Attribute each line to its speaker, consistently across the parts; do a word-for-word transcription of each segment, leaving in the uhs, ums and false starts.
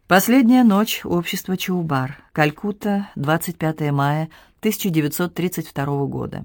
Speaker 1: Последняя ночь общества Чаубар. Калькутта, двадцать пятое мая тысяча девятьсот тридцать второго года.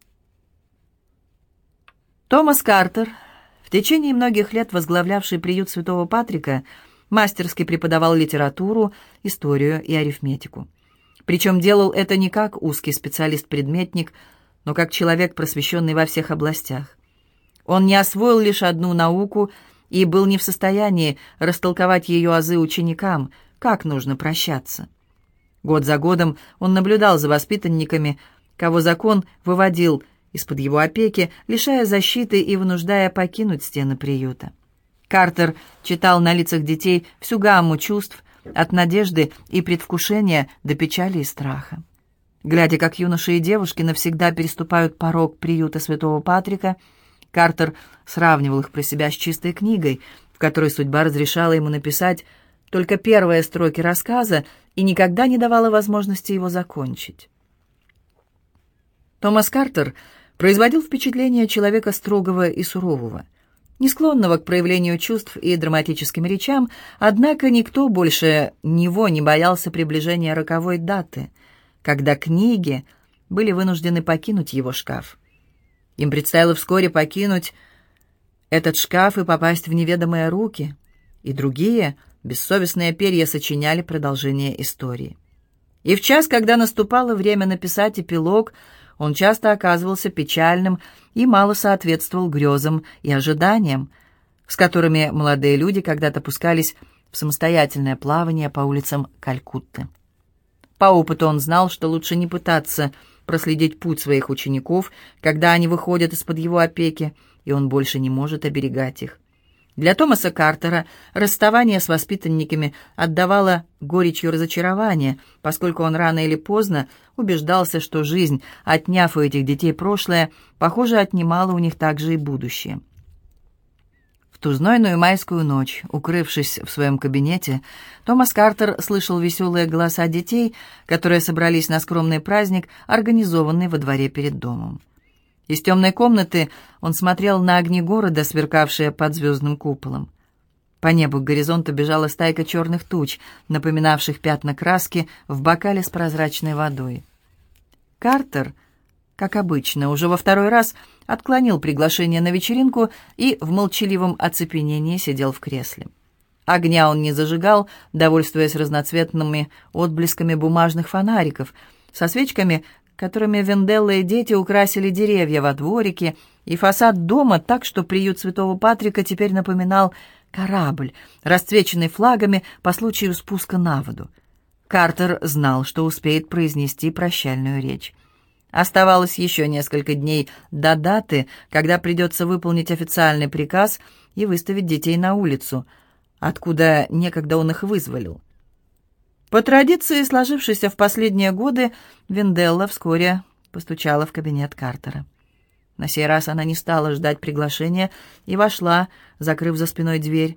Speaker 1: Томас Картер, в течение многих лет возглавлявший приют Святого Патрика, мастерски преподавал литературу, историю и арифметику. Причем делал это не как узкий специалист-предметник, но как человек, просвещенный во всех областях. Он не освоил лишь одну науку и был не в состоянии растолковать ее азы ученикам, как нужно прощаться. Год за годом он наблюдал за воспитанниками, кого закон выводил из-под его опеки, лишая защиты и вынуждая покинуть стены приюта. Картер читал на лицах детей всю гамму чувств, от надежды и предвкушения до печали и страха. Глядя, как юноши и девушки навсегда переступают порог приюта Святого Патрика, Картер сравнивал их про себя с чистой книгой, в которой судьба разрешала ему написать только первые строки рассказа и никогда не давала возможности его закончить. Томас Картер производил впечатление человека строгого и сурового, не склонного к проявлению чувств и драматическим речам, однако никто больше него не боялся приближения роковой даты, когда книги были вынуждены покинуть его шкаф. Им предстояло вскоре покинуть этот шкаф и попасть в неведомые руки, и другие бессовестные перья сочиняли продолжение истории. И в час, когда наступало время написать эпилог, он часто оказывался печальным и мало соответствовал грезам и ожиданиям, с которыми молодые люди когда-то пускались в самостоятельное плавание по улицам Калькутты. По опыту он знал, что лучше не пытаться проследить путь своих учеников, когда они выходят из-под его опеки, и он больше не может оберегать их. Для Томаса Картера расставание с воспитанниками отдавало горечью разочарования, поскольку он рано или поздно убеждался, что жизнь, отняв у этих детей прошлое, похоже, отнимала у них также и будущее. В ту знойную майскую ночь, укрывшись в своем кабинете, Томас Картер слышал веселые голоса детей, которые собрались на скромный праздник, организованный во дворе перед домом. Из темной комнаты он смотрел на огни города, сверкавшие под звездным куполом. По небу к горизонту бежала стайка черных туч, напоминавших пятна краски в бокале с прозрачной водой. Картер, как обычно, уже во второй раз отклонил приглашение на вечеринку и в молчаливом оцепенении сидел в кресле. Огня он не зажигал, довольствуясь разноцветными отблесками бумажных фонариков, со свечками, которыми Венделла и дети украсили деревья во дворике и фасад дома так, что приют Святого Патрика теперь напоминал корабль, расцвеченный флагами по случаю спуска на воду. Картер знал, что успеет произнести прощальную речь. Оставалось еще несколько дней до даты, когда придется выполнить официальный приказ и выставить детей на улицу, откуда некогда он их вызволил. По традиции, сложившейся в последние годы, Венделла вскоре постучала в кабинет Картера. На сей раз она не стала ждать приглашения и вошла, закрыв за спиной дверь.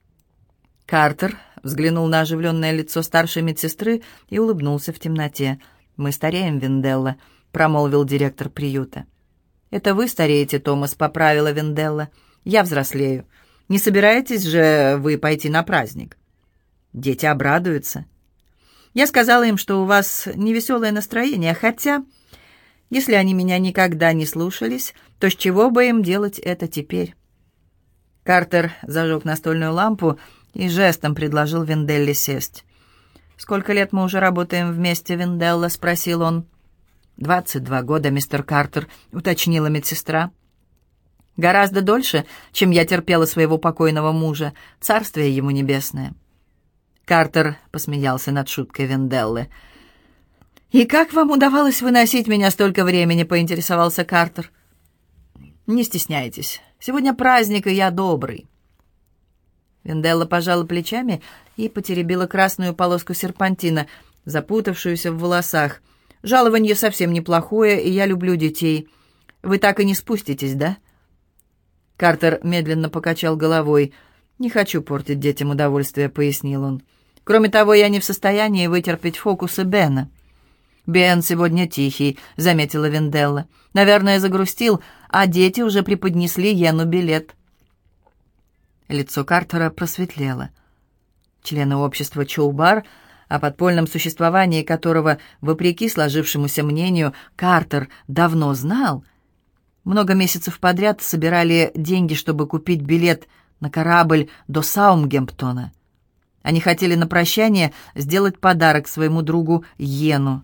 Speaker 1: Картер взглянул на оживленное лицо старшей медсестры и улыбнулся в темноте. «Мы стареем, Венделла», — промолвил директор приюта. «Это вы стареете, Томас», — поправила Венделла. «Я взрослею. Не собираетесь же вы пойти на праздник?» «Дети обрадуются». Я сказала им, что у вас невеселое настроение, хотя, если они меня никогда не слушались, то с чего бы им делать это теперь?» Картер зажег настольную лампу и жестом предложил Венделле сесть. «Сколько лет мы уже работаем вместе, Венделла?» — спросил он. «Двадцать два года, мистер Картер», — уточнила медсестра. «Гораздо дольше, чем я терпела своего покойного мужа, царствие ему небесное». Картер посмеялся над шуткой Венделлы. «И как вам удавалось выносить меня столько времени?» — поинтересовался Картер. «Не стесняйтесь. Сегодня праздник, и я добрый». Венделла пожала плечами и потеребила красную полоску серпантина, запутавшуюся в волосах. «Жалование совсем неплохое, и я люблю детей. Вы так и не спуститесь, да?» Картер медленно покачал головой. «Не хочу портить детям удовольствие», — пояснил он. «Кроме того, я не в состоянии вытерпеть фокусы Бена». «Бен сегодня тихий», — заметила Венделла. «Наверное, загрустил, а дети уже преподнесли Йену билет». Лицо Картера просветлело. члены общества Чоубар, о подпольном существовании которого, вопреки сложившемуся мнению, Картер давно знал, много месяцев подряд собирали деньги, чтобы купить билет на корабль до Саутгемптона. Они хотели на прощание сделать подарок своему другу Йену.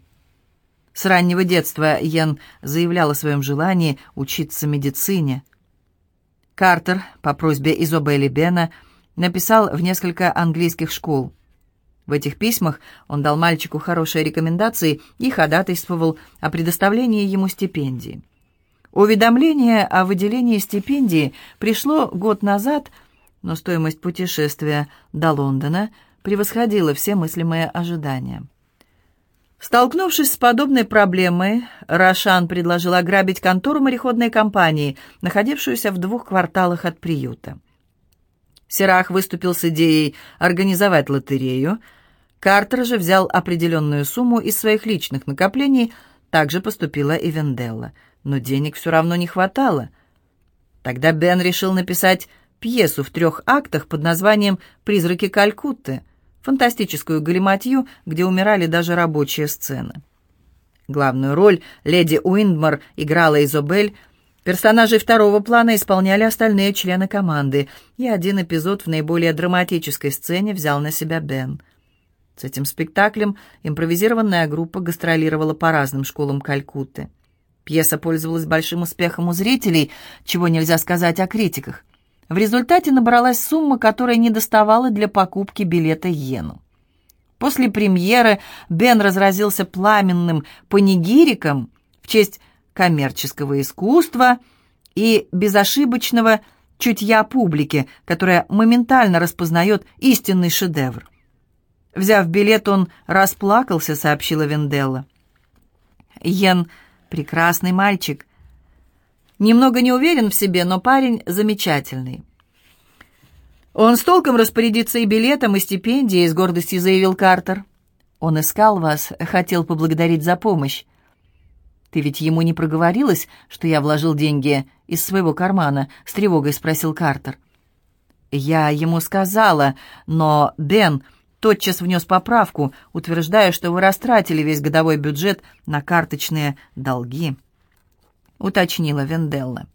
Speaker 1: С раннего детства Йен заявлял о своем желании учиться медицине. Картер, по просьбе Изобель и Бена, написал в несколько английских школ. В этих письмах он дал мальчику хорошие рекомендации и ходатайствовал о предоставлении ему стипендии. Уведомление о выделении стипендии пришло год назад, но стоимость путешествия до Лондона превосходила все мыслимые ожидания. Столкнувшись с подобной проблемой, Рошан предложил ограбить контору мореходной компании, находившуюся в двух кварталах от приюта. Сирах выступил с идеей организовать лотерею. Картер же взял определенную сумму из своих личных накоплений, также поступила и Венделла. Но денег все равно не хватало. Тогда Бен решил написать пьесу в трех актах под названием «Призраки Калькутты», фантастическую галиматью, где умирали даже рабочие сцены. Главную роль леди Уиндмор играла Изобель, персонажей второго плана исполняли остальные члены команды, и один эпизод в наиболее драматической сцене взял на себя Бен. С этим спектаклем импровизированная группа гастролировала по разным школам Калькутты. Пьеса пользовалась большим успехом у зрителей, чего нельзя сказать о критиках. В результате набралась сумма, которая не доставала для покупки билета Йену. После премьеры Бен разразился пламенным панигириком в честь коммерческого искусства и безошибочного чутья публики, которая моментально распознает истинный шедевр. Взяв билет, он расплакался, сообщила Венделла. Йен — прекрасный мальчик. Немного не уверен в себе, но парень замечательный. Он с толком распорядится и билетом, и стипендией, с гордостью заявил Картер. Он искал вас, хотел поблагодарить за помощь. Ты ведь ему не проговорилась, что я вложил деньги из своего кармана? С тревогой спросил Картер. Я ему сказала, но Бен тотчас внес поправку, утверждая, что вы растратили весь годовой бюджет на карточные долги, уточнила Венделла.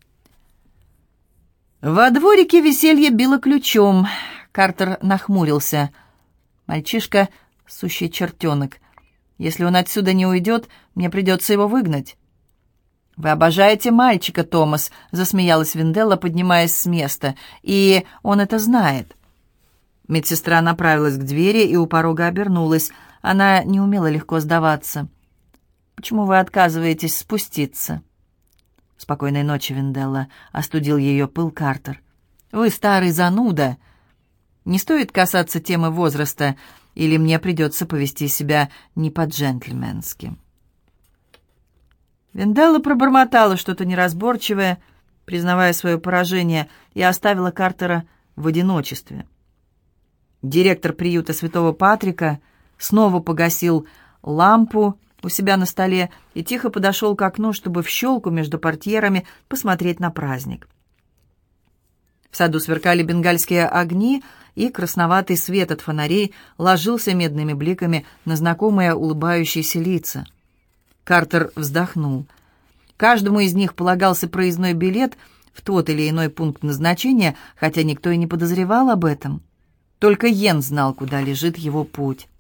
Speaker 1: Во дворике веселье било ключом. Картер нахмурился. Мальчишка — сущий чертенок. Если он отсюда не уйдет, мне придется его выгнать. «Вы обожаете мальчика, Томас», — засмеялась Венделла, поднимаясь с места. «И он это знает». Медсестра направилась к двери и у порога обернулась. Она не умела легко сдаваться. «Почему вы отказываетесь спуститься?» «Спокойной ночи, Венделла», — остудил ее пыл Картер. «Вы старый зануда. Не стоит касаться темы возраста, или мне придется повести себя не по-джентльменски». Венделла пробормотала что-то неразборчивое, признавая свое поражение, и оставила Картера в одиночестве. Директор приюта Святого Патрика снова погасил лампу у себя на столе и тихо подошел к окну, чтобы в щелку между портьерами посмотреть на праздник. В саду сверкали бенгальские огни, и красноватый свет от фонарей ложился медными бликами на знакомые улыбающиеся лица. Картер вздохнул. Каждому из них полагался проездной билет в тот или иной пункт назначения, хотя никто и не подозревал об этом. Только Йен знал, куда лежит его путь.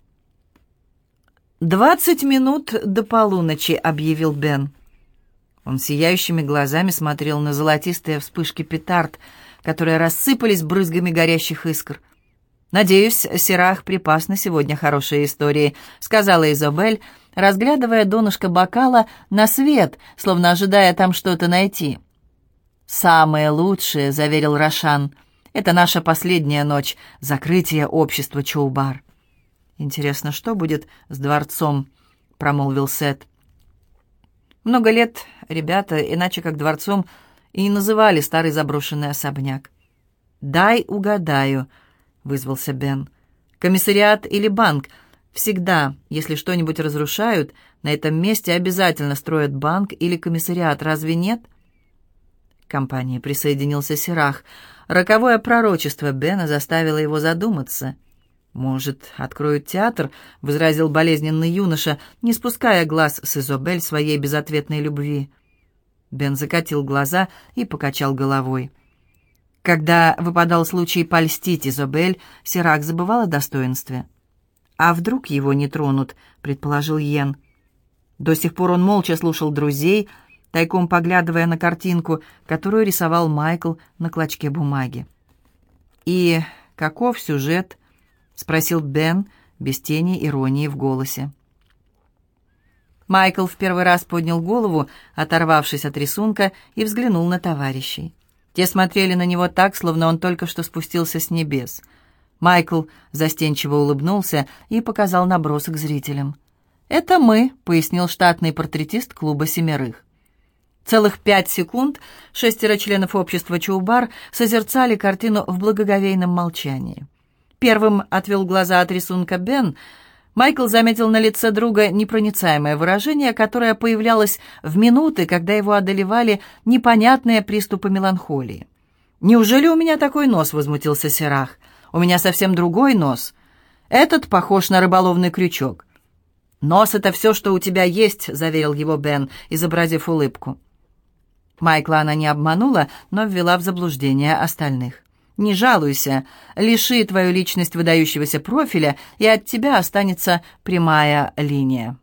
Speaker 1: «Двадцать минут до полуночи», — объявил Бен. Он сияющими глазами смотрел на золотистые вспышки петард, которые рассыпались брызгами горящих искр. «Надеюсь, Сирах припас на сегодня хорошие истории», — сказала Изобель, разглядывая донышко бокала на свет, словно ожидая там что-то найти. «Самое лучшее», — заверил Рошан. «Это наша последняя ночь, закрытие общества Чоубар». «Интересно, что будет с дворцом?» — промолвил Сет. Много лет ребята, иначе как дворцом, и не называли старый заброшенный особняк. «Дай угадаю», — вызвался Бен. «Комиссариат или банк? Всегда, если что-нибудь разрушают, на этом месте обязательно строят банк или комиссариат, разве нет?» К компании присоединился Сирах. Роковое пророчество Бена заставило его задуматься. «Может, откроют театр?» — возразил болезненный юноша, не спуская глаз с Изобель своей безответной любви. Бен закатил глаза и покачал головой. Когда выпадал случай польстить Изобель, Сирак забывал о достоинстве. «А вдруг его не тронут?» — предположил Йен. До сих пор он молча слушал друзей, тайком поглядывая на картинку, которую рисовал Майкл на клочке бумаги. «И каков сюжет?» — спросил Бен, без тени иронии в голосе. Майкл в первый раз поднял голову, оторвавшись от рисунка, и взглянул на товарищей. Те смотрели на него так, словно он только что спустился с небес. Майкл застенчиво улыбнулся и показал набросок зрителям. «Это мы», — пояснил штатный портретист клуба «Семерых». Целых пять секунд шестеро членов общества Чоубар созерцали картину в благоговейном молчании. Первым отвел глаза от рисунка Бен. Майкл заметил на лице друга непроницаемое выражение, которое появлялось в минуты, когда его одолевали непонятные приступы меланхолии. «Неужели у меня такой нос?» — возмутился Сирах. «У меня совсем другой нос. Этот похож на рыболовный крючок». «Нос — это все, что у тебя есть», — заверил его Бен, изобразив улыбку. Майкла она не обманула, но ввела в заблуждение остальных. «Не жалуйся, лиши твою личность выдающегося профиля, и от тебя останется прямая линия».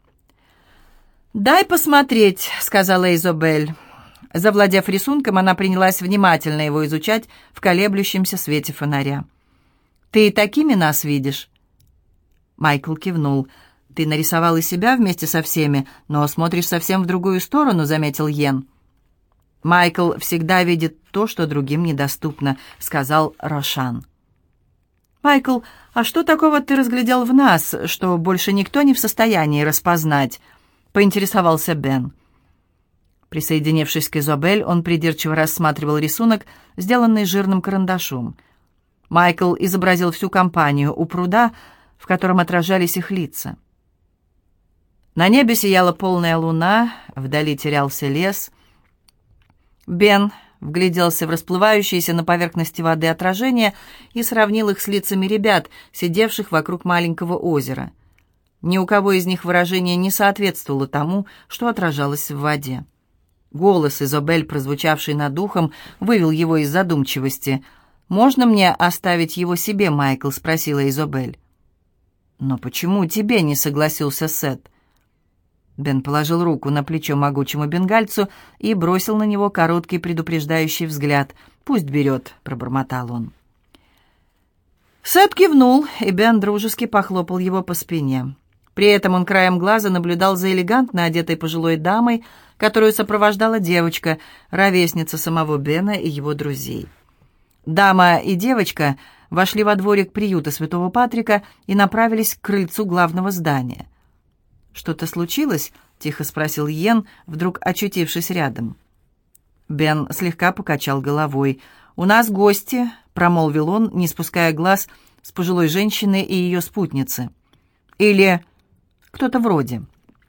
Speaker 1: «Дай посмотреть», — сказала Изобель. Завладев рисунком, она принялась внимательно его изучать в колеблющемся свете фонаря. «Ты такими нас видишь?» Майкл кивнул. «Ты нарисовал и себя вместе со всеми, но смотришь совсем в другую сторону», — заметил Йен. «Майкл всегда видит то, что другим недоступно», — сказал Рошан. «Майкл, а что такого ты разглядел в нас, что больше никто не в состоянии распознать?» — поинтересовался Бен. Присоединившись к Изобель, он придирчиво рассматривал рисунок, сделанный жирным карандашом. Майкл изобразил всю компанию у пруда, в котором отражались их лица. На небе сияла полная луна, вдали терялся лес. Бен вгляделся в расплывающиеся на поверхности воды отражения и сравнил их с лицами ребят, сидевших вокруг маленького озера. Ни у кого из них выражение не соответствовало тому, что отражалось в воде. Голос Изобель, прозвучавший над ухом, вывел его из задумчивости. «Можно мне оставить его себе, Майкл?» — спросила Изобель. «Но почему тебе?» — не согласился Сет. Бен положил руку на плечо могучему бенгальцу и бросил на него короткий предупреждающий взгляд. «Пусть берет», — пробормотал он. Сет кивнул, и Бен дружески похлопал его по спине. При этом он краем глаза наблюдал за элегантно одетой пожилой дамой, которую сопровождала девочка, ровесница самого Бена и его друзей. Дама и девочка вошли во дворик приюта Святого Патрика и направились к крыльцу главного здания. «Что-то случилось?» — тихо спросил Йен, вдруг очутившись рядом. Бен слегка покачал головой. «У нас гости», — промолвил он, не спуская глаз с пожилой женщины и ее спутницы. «Или кто-то вроде».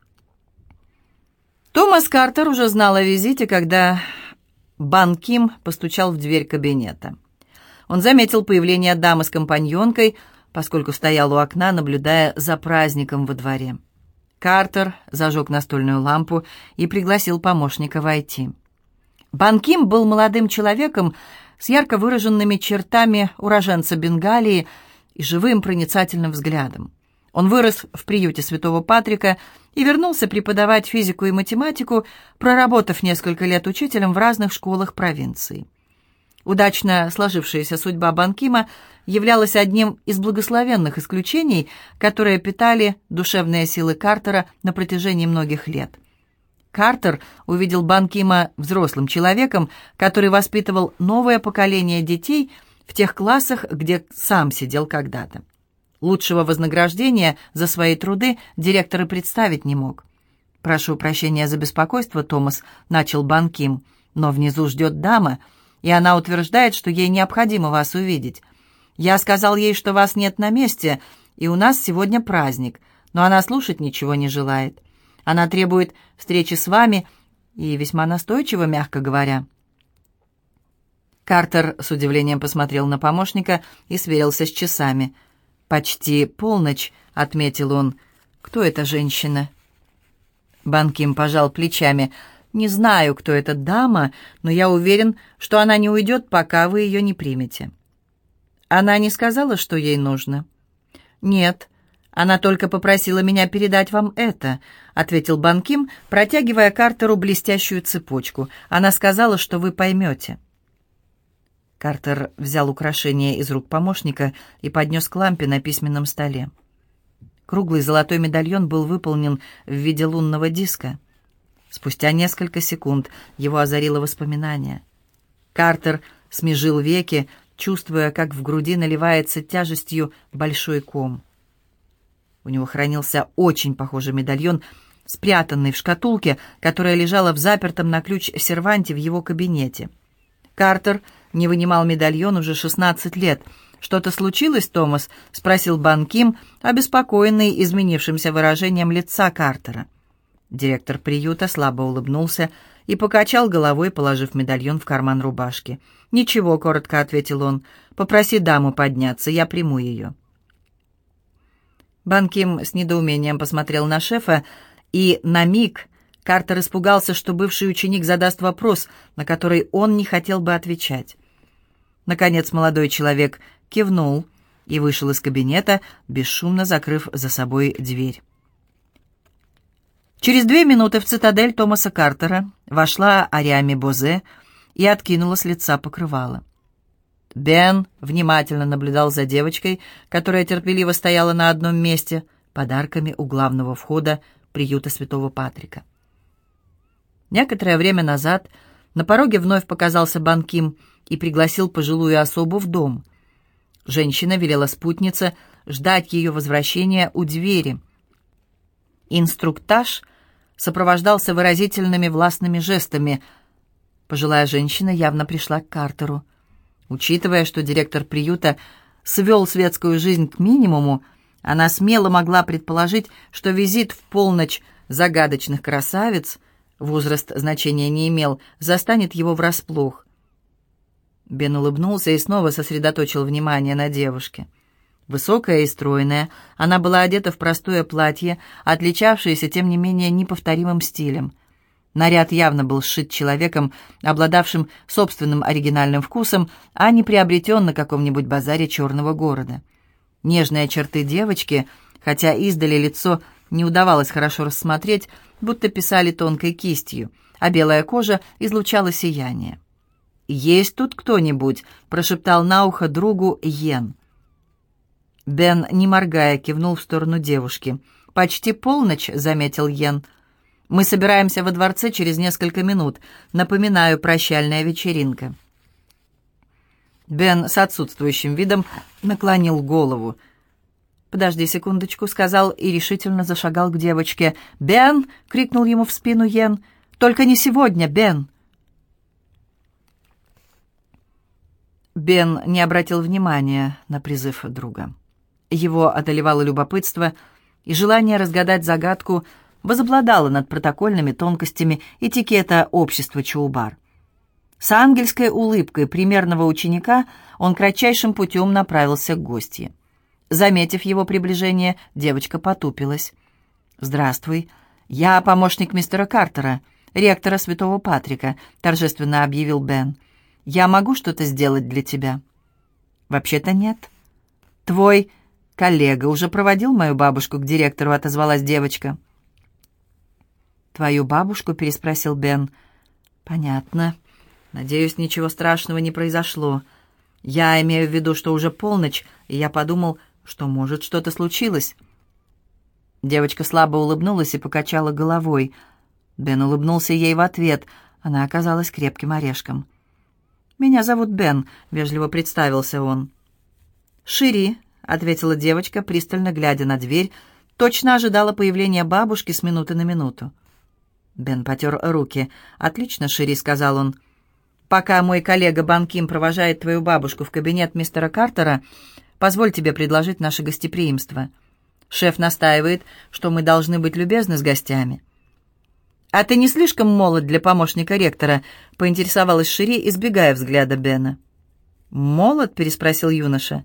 Speaker 1: Томас Картер уже знал о визите, когда Бан Ким постучал в дверь кабинета. Он заметил появление дамы с компаньонкой, поскольку стоял у окна, наблюдая за праздником во дворе. Картер зажег настольную лампу и пригласил помощника войти. Бан Ким был молодым человеком с ярко выраженными чертами уроженца Бенгалии и живым проницательным взглядом. Он вырос в приюте Святого Патрика и вернулся преподавать физику и математику, проработав несколько лет учителем в разных школах провинции. Удачно сложившаяся судьба Бан Кима являлась одним из благословенных исключений, которые питали душевные силы Картера на протяжении многих лет. Картер увидел Бан Кима взрослым человеком, который воспитывал новое поколение детей в тех классах, где сам сидел когда-то. Лучшего вознаграждения за свои труды директор и представить не мог. «Прошу прощения за беспокойство, Томас», — начал Бан Ким, «но внизу ждет дама, и она утверждает, что ей необходимо вас увидеть. Я сказал ей, что вас нет на месте, и у нас сегодня праздник, но она слушать ничего не желает. Она требует встречи с вами, и весьма настойчиво, мягко говоря». Картер с удивлением посмотрел на помощника и сверился с часами. «Почти полночь», — отметил он. «Кто эта женщина?» Бан Ким пожал плечами. «Не знаю, кто эта дама, но я уверен, что она не уйдет, пока вы ее не примете». «Она не сказала, что ей нужно?» «Нет, она только попросила меня передать вам это», — ответил Бан Ким, протягивая Картеру блестящую цепочку. «Она сказала, что вы поймете». Картер взял украшение из рук помощника и поднес к лампе на письменном столе. Круглый золотой медальон был выполнен в виде лунного диска. Спустя несколько секунд его озарило воспоминание. Картер смежил веки, чувствуя, как в груди наливается тяжестью большой ком. У него хранился очень похожий медальон, спрятанный в шкатулке, которая лежала в запертом на ключ серванте в его кабинете. Картер не вынимал медальон уже шестнадцать лет. «Что-то случилось, Томас?» — спросил Бан Ким, обеспокоенный изменившимся выражением лица Картера. Директор приюта слабо улыбнулся и покачал головой, положив медальон в карман рубашки. «Ничего», — коротко ответил он. «Попроси даму подняться, я приму ее». Бан Ким с недоумением посмотрел на шефа, и на миг Картер испугался, что бывший ученик задаст вопрос, на который он не хотел бы отвечать. Наконец молодой человек кивнул и вышел из кабинета, бесшумно закрыв за собой дверь. Через две минуты в цитадель Томаса Картера вошла Ариами Бозе и откинула с лица покрывало. Бен внимательно наблюдал за девочкой, которая терпеливо стояла на одном месте, подарками у главного входа приюта Святого Патрика. Некоторое время назад на пороге вновь показался Бан Ким и пригласил пожилую особу в дом. Женщина велела спутнице ждать ее возвращения у двери. Инструктаж сопровождался выразительными властными жестами. Пожилая женщина явно пришла к Картеру. Учитывая, что директор приюта свел светскую жизнь к минимуму, она смело могла предположить, что визит в полночь загадочных красавиц, возраст значения не имел, застанет его врасплох. Бен улыбнулся и снова сосредоточил внимание на девушке. Высокая и стройная, она была одета в простое платье, отличавшееся, тем не менее, неповторимым стилем. Наряд явно был сшит человеком, обладавшим собственным оригинальным вкусом, а не приобретен на каком-нибудь базаре черного города. Нежные черты девочки, хотя издали лицо не удавалось хорошо рассмотреть, будто писали тонкой кистью, а белая кожа излучала сияние. «Есть тут кто-нибудь?» — прошептал на ухо другу Йен. Бен, не моргая, кивнул в сторону девушки. «Почти полночь», — заметил Йен. «Мы собираемся во дворце через несколько минут. Напоминаю, прощальная вечеринка». Бен с отсутствующим видом наклонил голову. «Подожди секундочку», — сказал и решительно зашагал к девочке. «Бен!» — крикнул ему в спину Йен. «Только не сегодня, Бен!» Бен не обратил внимания на призыв друга. Его одолевало любопытство, и желание разгадать загадку возобладало над протокольными тонкостями этикета общества Чоубар. С ангельской улыбкой примерного ученика он кратчайшим путем направился к гостье. Заметив его приближение, девочка потупилась. «Здравствуй, я помощник мистера Картера, ректора Святого Патрика», — торжественно объявил Бен. «Я могу что-то сделать для тебя?» «Вообще-то нет». «Твой коллега уже проводил мою бабушку к директору», — отозвалась девочка. «Твою бабушку?» — переспросил Бен. «Понятно. Надеюсь, ничего страшного не произошло. Я имею в виду, что уже полночь, и я подумал, что, может, что-то случилось». Девочка слабо улыбнулась и покачала головой. Бен улыбнулся ей в ответ. Она оказалась крепким орешком. «Меня зовут Бен», — вежливо представился он. «Шири», — ответила девочка, пристально глядя на дверь, точно ожидала появления бабушки с минуты на минуту. Бен потер руки. «Отлично, Шири», — сказал он. «Пока мой коллега Бан Ким провожает твою бабушку в кабинет мистера Картера, позволь тебе предложить наше гостеприимство. Шеф настаивает, что мы должны быть любезны с гостями». «А ты не слишком молод для помощника ректора?» — поинтересовалась Шири, избегая взгляда Бена. «Молод?» — переспросил юноша.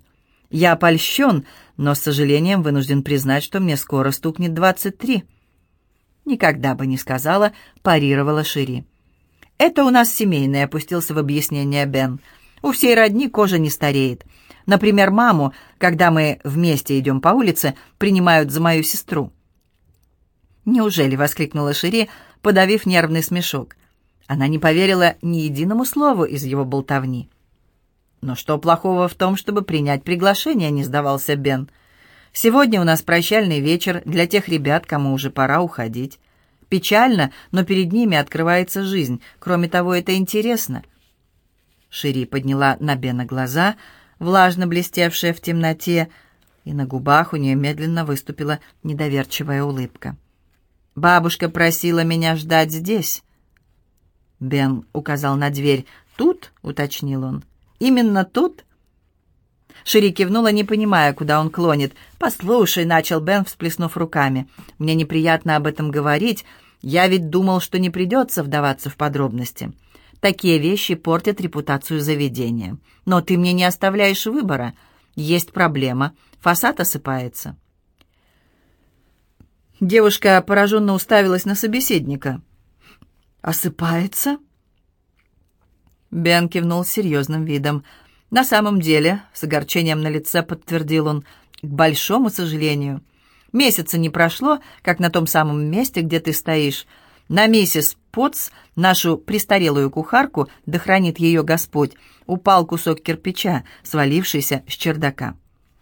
Speaker 1: Я польщен, но с сожалением вынужден признать, что мне скоро стукнет двадцать три. Никогда бы не сказала, парировала Шири. «Это у нас семейное», — опустился в объяснение Бен. «У всей родни кожа не стареет. Например, маму, когда мы вместе идем по улице, принимают за мою сестру». «Неужели?» — воскликнула Шири, подавив нервный смешок. Она не поверила ни единому слову из его болтовни. «Но что плохого в том, чтобы принять приглашение?» — не сдавался Бен. «Сегодня у нас прощальный вечер для тех ребят, кому уже пора уходить. Печально, но перед ними открывается жизнь. Кроме того, это интересно». Шири подняла на Бена глаза, влажно блестевшие в темноте, и на губах у нее медленно выступила недоверчивая улыбка. «Бабушка просила меня ждать здесь». Бен указал на дверь. «Тут?» — уточнил он. «Именно тут?» Шири кивнула, не понимая, куда он клонит. «Послушай», — начал Бен, всплеснув руками, — «мне неприятно об этом говорить. Я ведь думал, что не придется вдаваться в подробности. Такие вещи портят репутацию заведения. Но ты мне не оставляешь выбора. Есть проблема. Фасад осыпается». Девушка пораженно уставилась на собеседника. «Осыпается?» Бен кивнул с серьезным видом. «На самом деле», — с огорчением на лице подтвердил он, — «к большому сожалению. Месяца не прошло, как на том самом месте, где ты стоишь. На миссис Потс, нашу престарелую кухарку, да хранит ее Господь, упал кусок кирпича, свалившийся с чердака».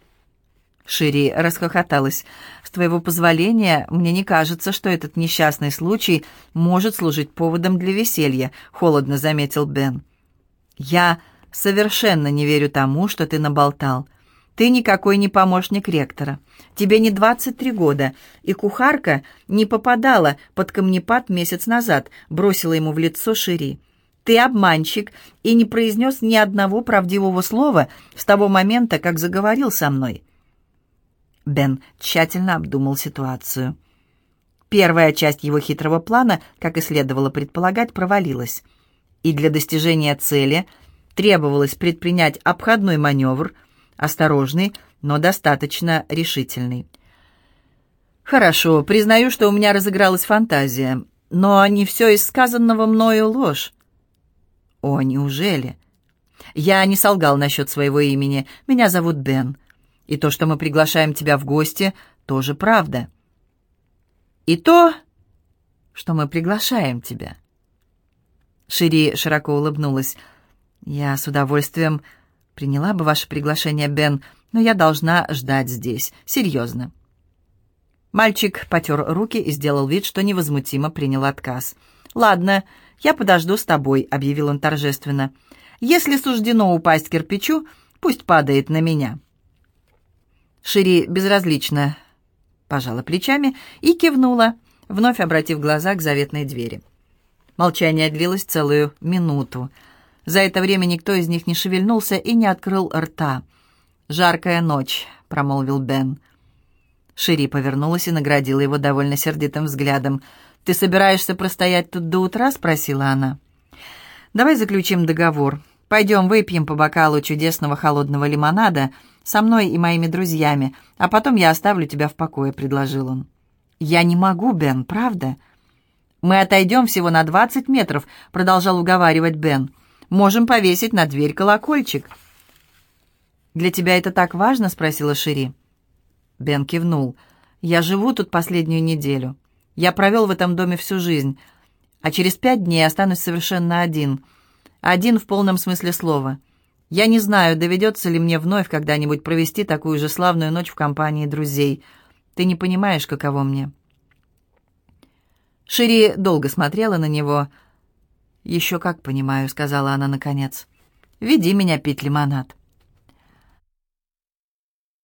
Speaker 1: Шири расхохоталась. «С твоего позволения, мне не кажется, что этот несчастный случай может служить поводом для веселья», — холодно заметил Бен. «Я совершенно не верю тому, что ты наболтал. Ты никакой не помощник ректора. Тебе не двадцать три года, и кухарка не попадала под камнепад месяц назад», — бросила ему в лицо Шири. «Ты обманщик и не произнес ни одного правдивого слова с того момента, как заговорил со мной». Бен тщательно обдумал ситуацию. Первая часть его хитрого плана, как и следовало предполагать, провалилась. И для достижения цели требовалось предпринять обходной маневр, осторожный, но достаточно решительный. «Хорошо, признаю, что у меня разыгралась фантазия, но не все из сказанного мною ложь». «О, неужели?» «Я не солгал насчет своего имени. Меня зовут Бен. И то, что мы приглашаем тебя в гости, тоже правда. И то, что мы приглашаем тебя». Шири широко улыбнулась. «Я с удовольствием приняла бы ваше приглашение, Бен, но я должна ждать здесь. Серьезно». Мальчик потер руки и сделал вид, что невозмутимо принял отказ. «Ладно, я подожду с тобой», — объявил он торжественно. «Если суждено упасть кирпичу, пусть падает на меня». Шири безразлично пожала плечами и кивнула, вновь обратив глаза к заветной двери. Молчание длилось целую минуту. За это время никто из них не шевельнулся и не открыл рта. «Жаркая ночь», — промолвил Бен. Шири повернулась и наградила его довольно сердитым взглядом. «Ты собираешься простоять тут до утра?» — спросила она. «Давай заключим договор. Пойдем выпьем по бокалу чудесного холодного лимонада со мной и моими друзьями, а потом я оставлю тебя в покое», — предложил он. «Я не могу, Бен, правда?» «Мы отойдем всего на двадцать метров», — продолжал уговаривать Бен. «Можем повесить на дверь колокольчик». «Для тебя это так важно?» — спросила Шири. Бен кивнул. «Я живу тут последнюю неделю. Я провел в этом доме всю жизнь, а через пять дней останусь совершенно один. Один в полном смысле слова. Я не знаю, доведется ли мне вновь когда-нибудь провести такую же славную ночь в компании друзей. Ты не понимаешь, каково мне». Шири долго смотрела на него. «Еще как понимаю», — сказала она наконец. «Веди меня пить лимонад».